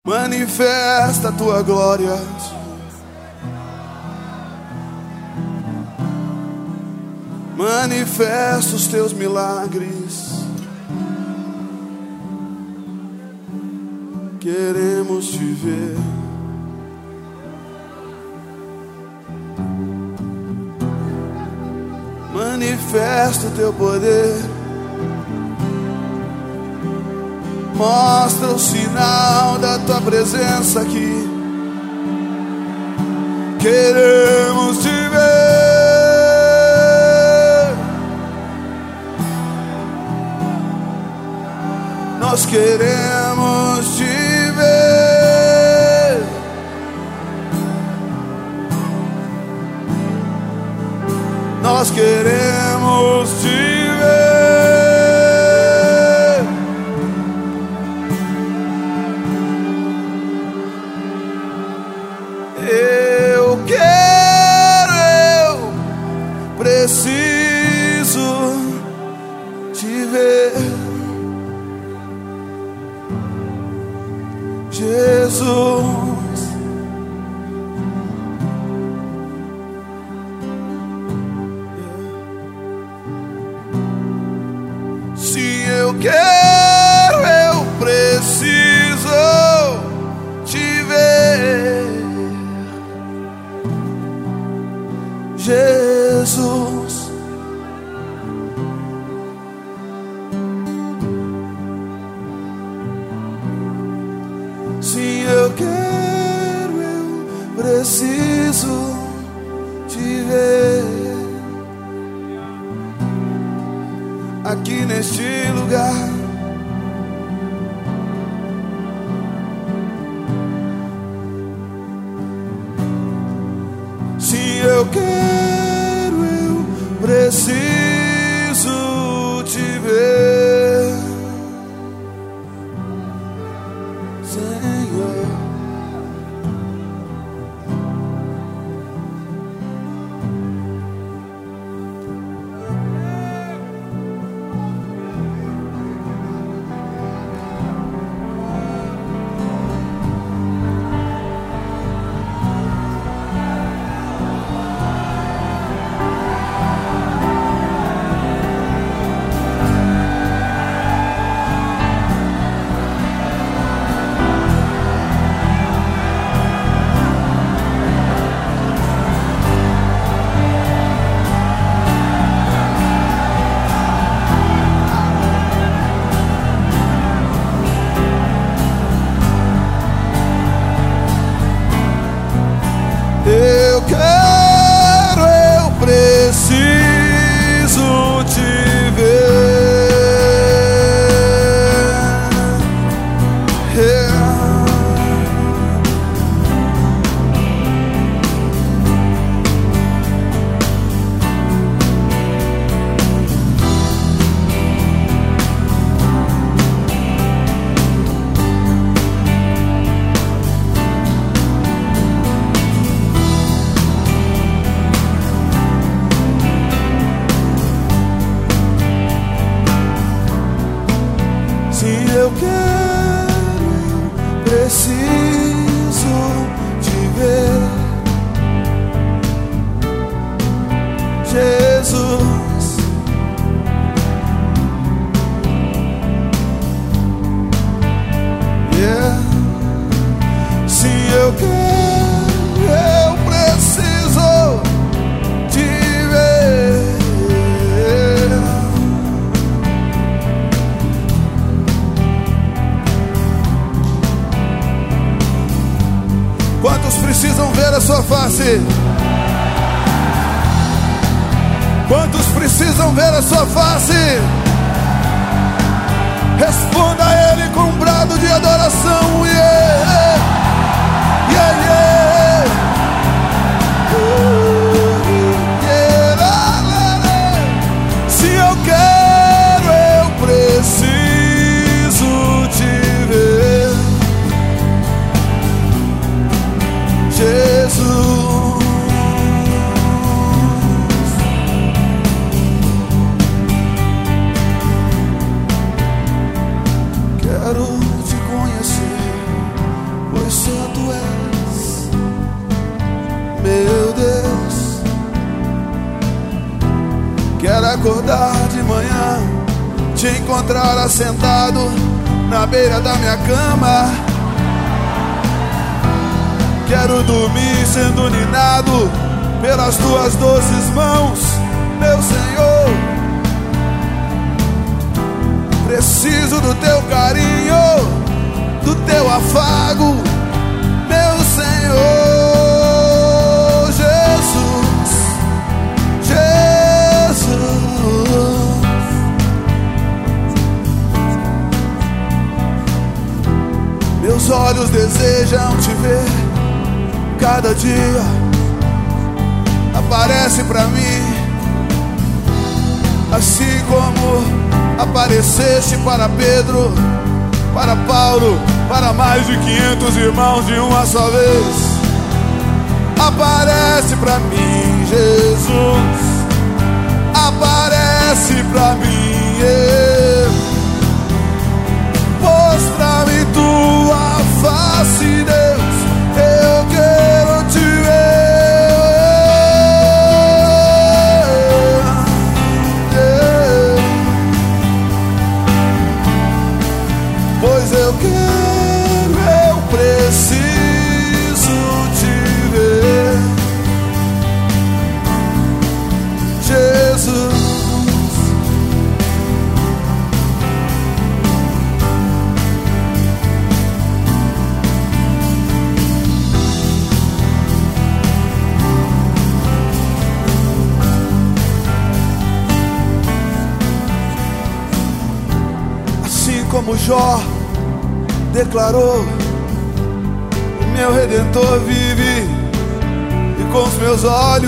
Manifesta a tua glória. Manifesta os teus milagres. Queremos te ver. Manifesta o teu poder. Mostra o sinal da tua presença aqui. Queremos te ver. Nós queremos te ver. Nós queremos te ver. Eu quero, eu preciso te ver, Jesus. Se eu quero, eu preciso te ver, Jesus. Se eu quero, eu preciso te ver aqui neste lugar. Se eu quero, eu preciso te ver, Senhor. Eu quero, eu preciso te ver. Se eu quero, eu preciso te ver, Jesus. Yeah. Se eu quero, eu preciso te ver. Quantos precisam ver a sua face? Quantos precisam ver a sua face? Responda a Ele com um brado de adoração. Yeah, yeah, yeah. Yeah. Se eu quero, eu preciso te ver, Jesus. Quero te conhecer. acordar de manhã, te encontrar assentado na beira da minha cama. Quero dormir sendo ninado pelas tuas doces mãos, meu Senhor. Preciso do teu carinho, do teu afago, meu Senhor. Jesus, Jesus. Meus olhos desejam te ver cada dia. Aparece pra mim, assim como apareceste para Pedro, para Paulo, para mais de 500 irmãos de uma só vez. Aparece pra mim, Jesus. Aparece pra mim, mostra-me tua face, Deus. Eu quero te ver, pois eu quero, eu preciso te ver, Jesus. Como Jó declarou, o meu Redentor vive, e com os meus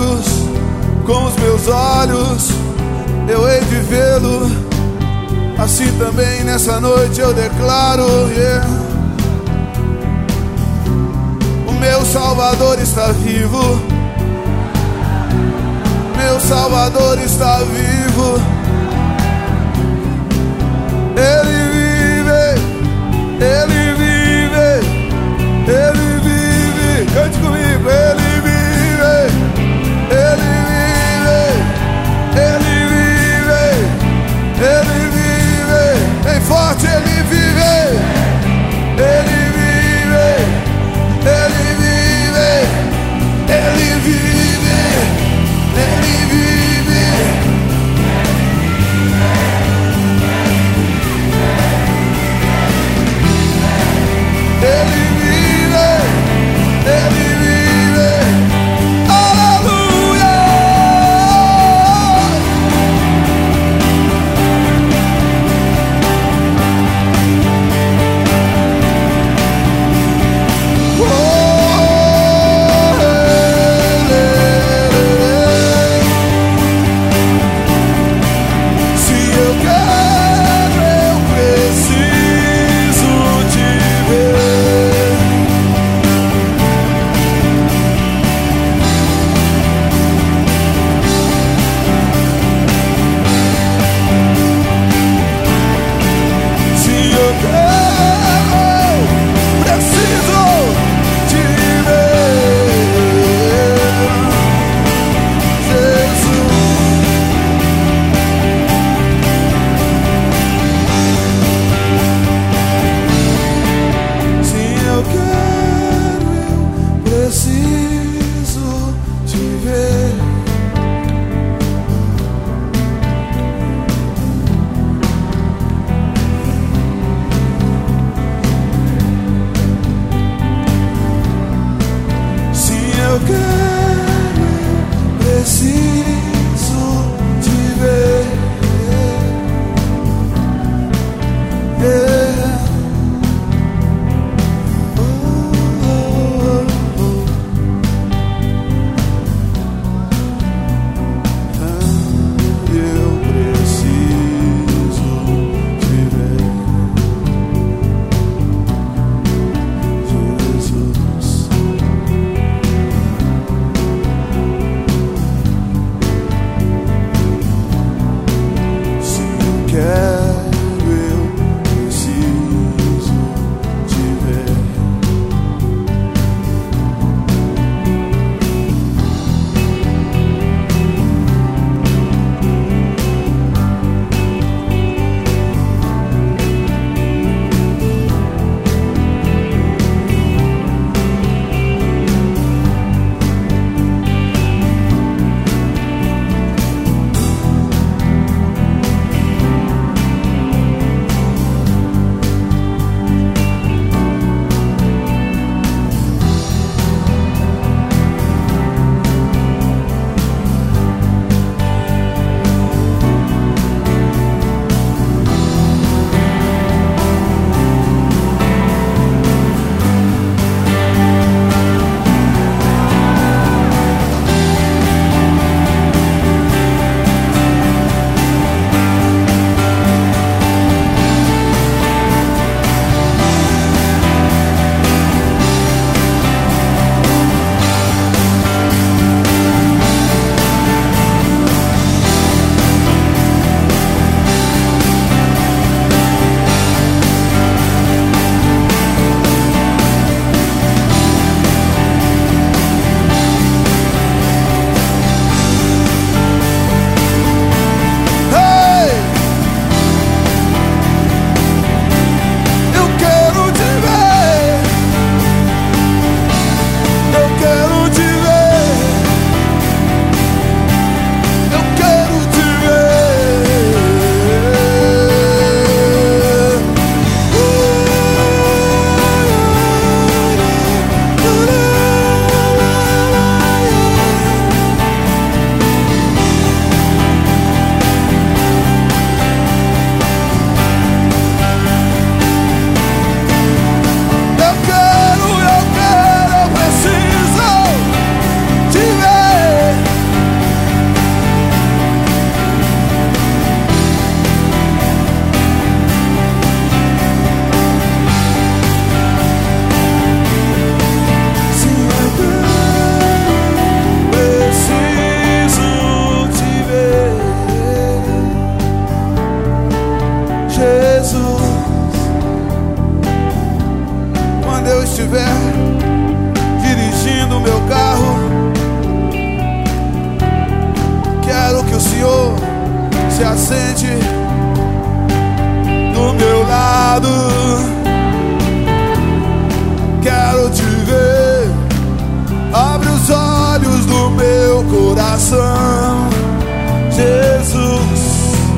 olhos, eu hei de vê-lo. Assim também nessa noite eu declaro, o meu Salvador está vivo, meu Salvador está vivo. Ele vive, Ele vive, cante comigo. Ele vive, Ele vive, Ele vive, Ele vive, bem forte. Ele vive, Ele vive, Ele vive, Ele vive, Ele vive. estiver dirigindo meu carro, quero que o Senhor se assente do meu lado. Quero te ver, abre os olhos do meu coração, Jesus.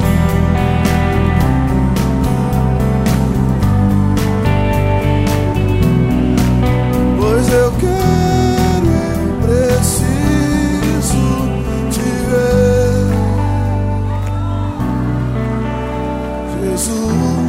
Pois eu quero, eu preciso te ver, Jesus.